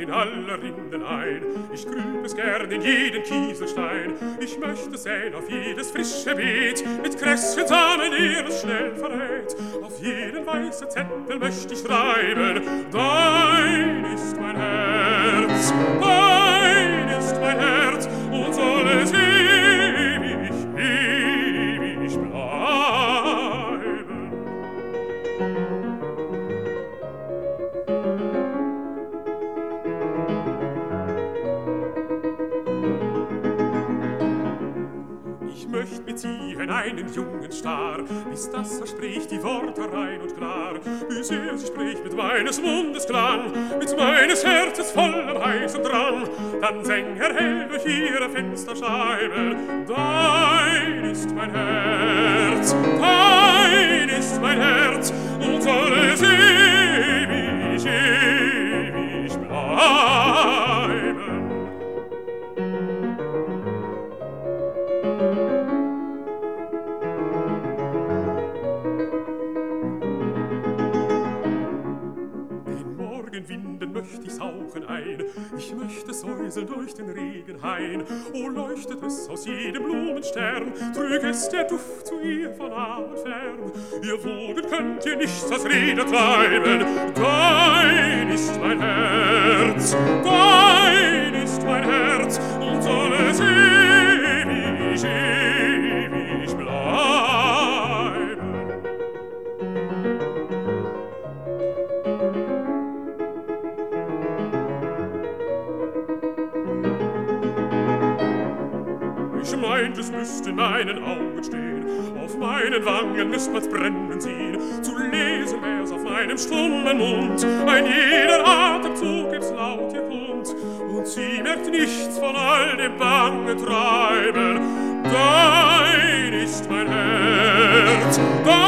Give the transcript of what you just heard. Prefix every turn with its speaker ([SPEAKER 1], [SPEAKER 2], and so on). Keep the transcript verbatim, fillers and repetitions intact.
[SPEAKER 1] in aller Rinden ein. Ich grüb es gern in jeden Kieselstein. Ich möchte säen auf jedes frische Beet, mit Kressensamen, der es schnell verrät. Auf jeden weißen Zettel möchte ich schreiben, dein ist mein Herz, dein ist mein Herz, und soll es ewig, ewig bleiben. Ich möcht mit ziehen einen jungen Star, bis das er spricht die Worte rein und klar, bis er sie spricht mit meines Mundes Klang, mit meines Herzens vollem heißen Drang, dann säng er hell durch ihre Fensterscheiben, dein ist mein Herz, dein ist mein Herz, und soll es ewig, ewig bleiben. Winden möcht ich sauchen ein, ich möchte säuseln durch den Regenhain. O leuchtet es aus jedem Blumenstern, trüg es der Duft zu ihr von nah und fern. Ihr Wogen könnt ihr nichts als Rede treiben, dein ist mein Herz, dein ist mein Herz, und soll es ewig, ewig bleiben. Ich meint, es müsst in meinen Augen stehen, auf meinen Wangen müsst man's brennen sehen, zu lesen wär's auf meinem stummen Mund, ein jeder Atemzug gibt's laut ihr kund, und sie merkt nichts von all dem bangen Treiben, dein ist mein Herz, dein